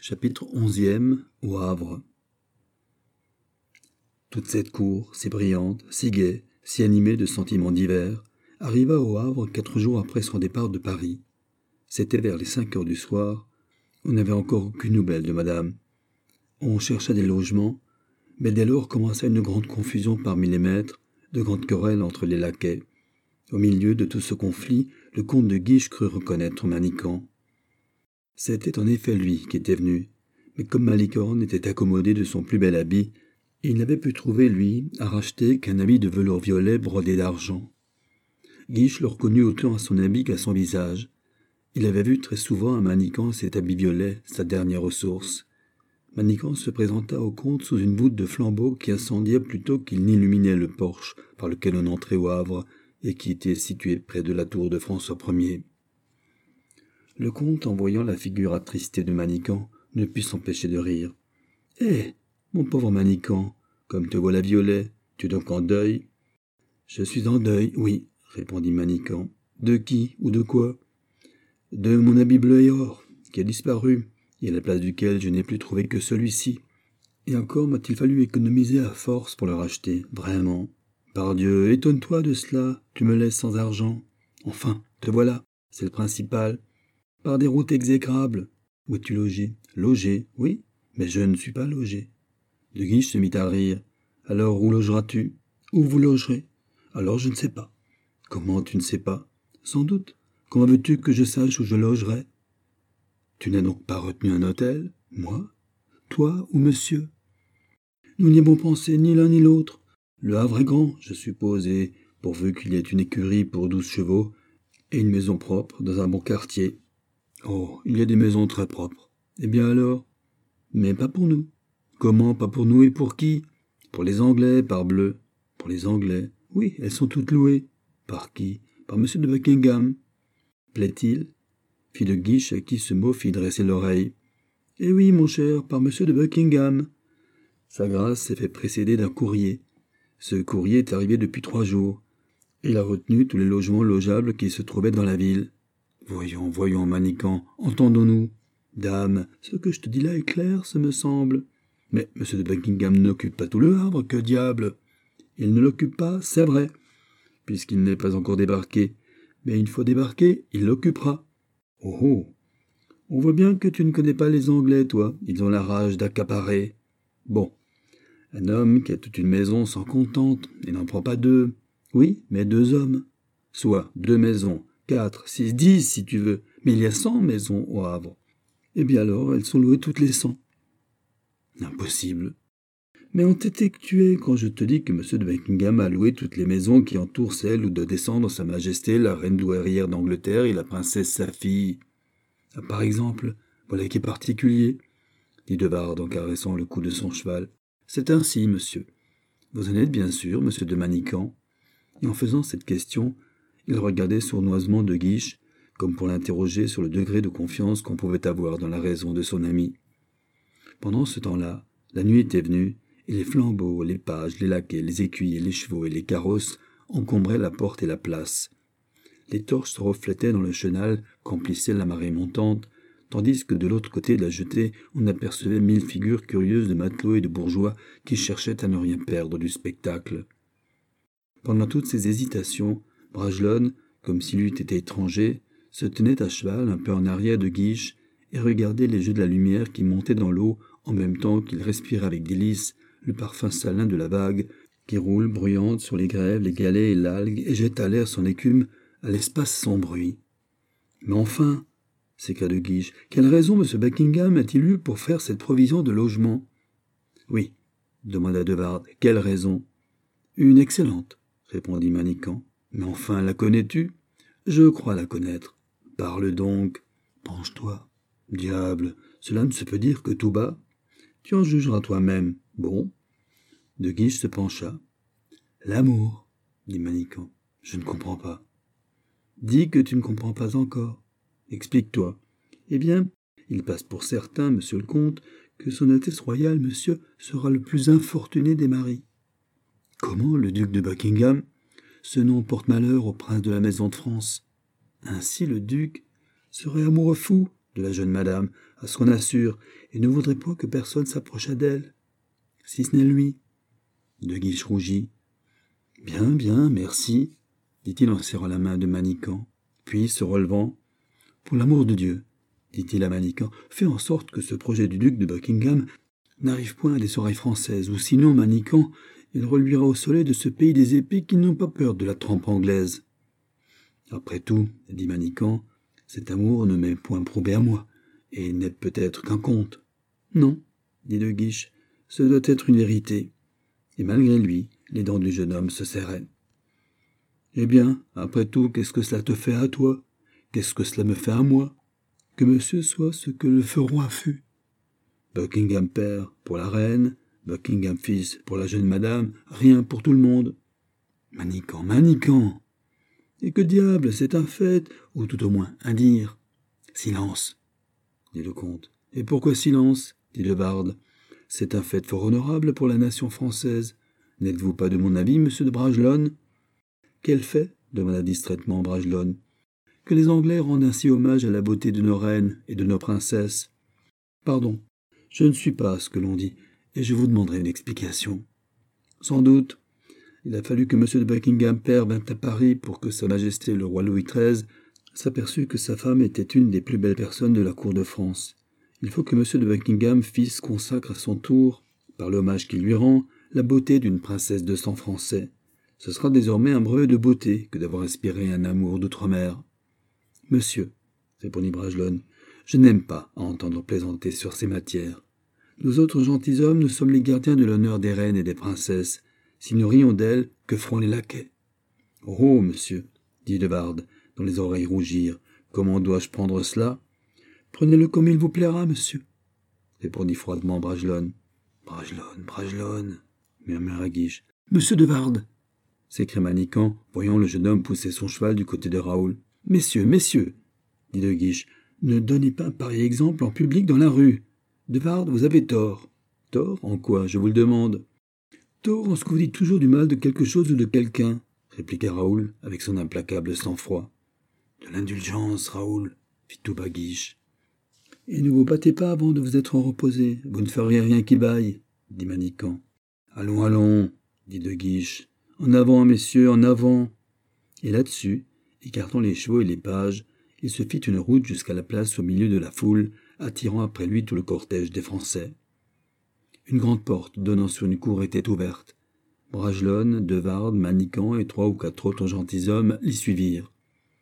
Chapitre 11e, au Havre. Toute cette cour, si brillante, si gaie, si animée de sentiments divers, arriva au Havre 4 jours après son départ de Paris. C'était vers les 5 heures du soir. On n'avait encore aucune nouvelle de madame. On chercha des logements, mais dès lors commença une grande confusion parmi les maîtres, de grandes querelles entre les laquais. Au milieu de tout ce conflit, le comte de Guiche crut reconnaître Manicamp. C'était en effet lui qui était venu, mais comme Malicorne était accommodé de son plus bel habit, il n'avait pu trouver, lui, à racheter qu'un habit de velours violet brodé d'argent. Guiche le reconnut autant à son habit qu'à son visage. Il avait vu très souvent à Manicamp cet habit violet, sa dernière ressource. Manicamp se présenta au comte sous une voûte de flambeaux qui incendiait plutôt qu'il n'illuminait le porche par lequel on entrait au Havre et qui était situé près de la tour de François Ier. Le comte, en voyant la figure attristée de Manicamp, ne put s'empêcher de rire. « Eh, mon pauvre Manicamp, comme te voilà violet, tu es donc en deuil ?»« Je suis en deuil, oui, » répondit Manicamp. « De qui ou de quoi ?»« De mon habit bleu et or, qui a disparu, et à la place duquel je n'ai plus trouvé que celui-ci. Et encore m'a-t-il fallu économiser à force pour le racheter, vraiment. Pardieu, étonne-toi de cela, tu me laisses sans argent. Enfin, te voilà, c'est le principal. Par des routes exécrables. Où es-tu logé ? Logé, oui, mais je ne suis pas logé. » De Guiche se mit à rire. « Alors où logeras-tu ? Où vous logerez ? Alors je ne sais pas. »« Comment tu ne sais pas ? Sans doute. Comment veux-tu que je sache où je logerai ? » ?»« Tu n'as donc pas retenu un hôtel ? Moi ? Toi ou monsieur ? » ?»« Nous n'y avons pensé ni l'un ni l'autre. Le Havre est grand, je suppose, et pourvu qu'il y ait une écurie pour 12 chevaux, et une maison propre dans un bon quartier. » « Oh, il y a des maisons très propres. Eh bien alors ? Mais pas pour nous. »« Comment pas pour nous et pour qui ? Pour les Anglais, parbleu. »« Pour les Anglais ? Oui, elles sont toutes louées. »« Par qui ? Par monsieur de Buckingham. »« Plaît-il ? » fit de Guiche à qui ce mot fit dresser l'oreille. « Eh oui, mon cher, par monsieur de Buckingham. Sa grâce s'est fait précéder d'un courrier. Ce courrier est arrivé depuis 3 jours. Il a retenu tous les logements logeables qui se trouvaient dans la ville. Voyons, Manicamp, entendons-nous. Dame, ce que je te dis là est clair, ce me semble. Mais M. de Buckingham n'occupe pas tout le Havre, que diable. Il ne l'occupe pas, c'est vrai, puisqu'il n'est pas encore débarqué. Mais une fois débarqué, il l'occupera. Oh oh. On voit bien que tu ne connais pas les Anglais, toi. Ils ont la rage d'accaparer. Bon. Un homme qui a toute une maison s'en contente, et n'en prend pas 2. Oui, mais 2 hommes. Soit 2 maisons. 4, 6, 10 si tu veux, mais il y a 100 maisons au Havre. Eh bien alors, elles sont louées toutes les 100. Impossible. Mais entêté que tu es quand je te dis que M. de Buckingham a loué toutes les maisons qui entourent celle où doit descendre Sa Majesté la reine douairière d'Angleterre et la princesse sa fille. Ah, par exemple, voilà qui est particulier, dit de Wardes en caressant le cou de son cheval. C'est ainsi, monsieur. Vous en êtes bien sûr, monsieur de Manicamp. Et en faisant cette question, il regardait sournoisement de Guiche, comme pour l'interroger sur le degré de confiance qu'on pouvait avoir dans la raison de son ami. Pendant ce temps-là, la nuit était venue, et les flambeaux, les pages, les laquais, les écuyers, les chevaux et les carrosses encombraient la porte et la place. Les torches se reflétaient dans le chenal qu'emplissait la marée montante, tandis que de l'autre côté de la jetée, on apercevait 1000 figures curieuses de matelots et de bourgeois qui cherchaient à ne rien perdre du spectacle. Pendant toutes ces hésitations, Bragelonne, comme s'il eût été étranger, se tenait à cheval un peu en arrière de Guiche et regardait les jeux de la lumière qui montaient dans l'eau en même temps qu'il respirait avec délice le parfum salin de la vague qui roule bruyante sur les grèves, les galets et l'algue et jette à l'air son écume à l'espace sans bruit. « Mais enfin, s'écria de Guiche, quelle raison M. Buckingham a-t-il eu pour faire cette provision de logement ?»« Oui, demanda de Wardes, quelle raison ?»« Une excellente, répondit Manicamp. Mais enfin, la connais-tu ? Je crois la connaître. Parle donc. Penche-toi. Diable, cela ne se peut dire que tout bas. Tu en jugeras toi-même. Bon. De Guiche se pencha. L'amour, dit Manicamp. Je ne comprends pas. Dis que tu ne comprends pas encore. Explique-toi. Eh bien, il passe pour certain, monsieur le comte, que son Altesse royale, monsieur, sera le plus infortuné des maris. Comment, le duc de Buckingham ? Ce nom porte malheur au prince de la maison de France. Ainsi le duc serait amoureux fou de la jeune madame, à ce qu'on assure, et ne voudrait point que personne s'approchât d'elle, si ce n'est lui. De Guiche rougit. Bien, bien, merci, dit-il en serrant la main de Manicamp. Puis, se relevant, pour l'amour de Dieu, dit-il à Manicamp, fais en sorte que ce projet du duc de Buckingham n'arrive point à des oreilles françaises, ou sinon, Manicamp, il reluira au soleil de ce pays des épées qui n'ont pas peur de la trempe anglaise. Après tout, dit Manicamp, cet amour ne m'est point prouvé à moi, et il n'est peut-être qu'un conte. Non, dit De Guiche, ce doit être une vérité. Et malgré lui, les dents du jeune homme se serraient. Eh bien, après tout, qu'est-ce que cela te fait à toi? Qu'est-ce que cela me fait à moi? Que monsieur soit ce que le feu roi fut. Buckingham père pour la reine, Buckingham fils pour la jeune madame, rien pour tout le monde. Manicamp, Manicamp! Et que diable, c'est un fait, ou tout au moins un dire. Silence, dit le comte. Et pourquoi silence? Dit le barde. C'est un fait fort honorable pour la nation française. N'êtes-vous pas de mon avis, monsieur de Bragelonne? Quel fait? Demanda distraitement Bragelonne. Que les Anglais rendent ainsi hommage à la beauté de nos reines et de nos princesses. Pardon, je ne suis pas ce que l'on dit, et je vous demanderai une explication. Sans doute. Il a fallu que M. de Buckingham père vînt à Paris pour que Sa Majesté le roi Louis XIII s'aperçût que sa femme était une des plus belles personnes de la cour de France. Il faut que M. de Buckingham fils consacre à son tour, par l'hommage qu'il lui rend, la beauté d'une princesse de sang français. Ce sera désormais un brevet de beauté que d'avoir inspiré un amour d'outre-mer. Monsieur, répondit Bragelonne, je n'aime pas à entendre plaisanter sur ces matières. Nous autres gentilshommes, nous sommes les gardiens de l'honneur des reines et des princesses. Si nous rions d'elles, que feront les laquais? Oh, monsieur, dit de Wardes, dont les oreilles rougirent, comment dois-je prendre cela? Prenez-le comme il vous plaira, monsieur, répondit froidement Bragelonne. Bragelonne, murmura Guiche. Monsieur de Wardes, s'écria Manicamp, voyant le jeune homme pousser son cheval du côté de Raoul. Messieurs, dit de Guiche, ne donnez pas un pareil exemple en public dans la rue. De Wardes, vous avez tort. Tort? En quoi, je vous le demande? Tort en ce que vous dites toujours du mal de quelque chose ou de quelqu'un, répliqua Raoul avec son implacable sang-froid. De l'indulgence, Raoul, fit tout bas Guiche. Et ne vous battez pas avant de vous être reposé, vous ne feriez rien qui vaille, dit Manicamp. Allons, dit de Guiche. En avant, messieurs, en avant. Et là-dessus, écartant les chevaux et les pages, il se fit une route jusqu'à la place au milieu de la foule, attirant après lui tout le cortège des Français. Une grande porte donnant sur une cour était ouverte. Bragelonne, de Wardes, Manicamp et 3 ou 4 autres gentilshommes l'y suivirent.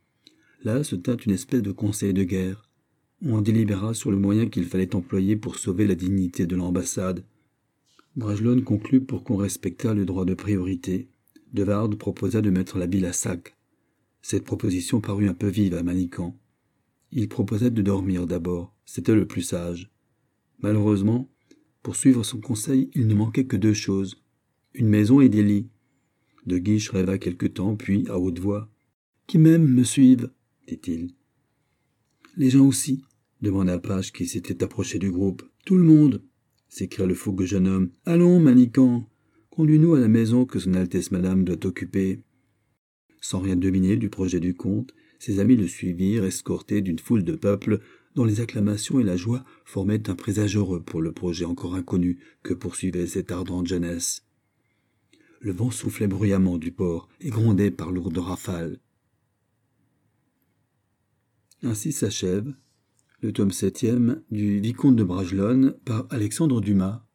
Là se tint une espèce de conseil de guerre. On délibéra sur le moyen qu'il fallait employer pour sauver la dignité de l'ambassade. Bragelonne conclut pour qu'on respectât le droit de priorité. De Wardes proposa de mettre la ville à sac. Cette proposition parut un peu vive à Manicamp. Il proposa de dormir d'abord, c'était le plus sage. Malheureusement, pour suivre son conseil, il ne manquait que 2 choses, une maison et des lits. De Guiche rêva quelque temps, puis, à haute voix, « Qui m'aime me suive » dit-il. « Les gens aussi » demanda Page qui s'était approché du groupe. « Tout le monde » s'écria le fougueux jeune homme. « Allons, Manicamp, conduis-nous à la maison que son Altesse Madame doit occuper. » Sans rien deviner du projet du comte, ses amis le suivirent, escortés d'une foule de peuple dont les acclamations et la joie formaient un présage heureux pour le projet encore inconnu que poursuivait cette ardente jeunesse. Le vent soufflait bruyamment du port et grondait par lourdes rafales. Ainsi s'achève le tome 7e du Vicomte de Bragelonne par Alexandre Dumas,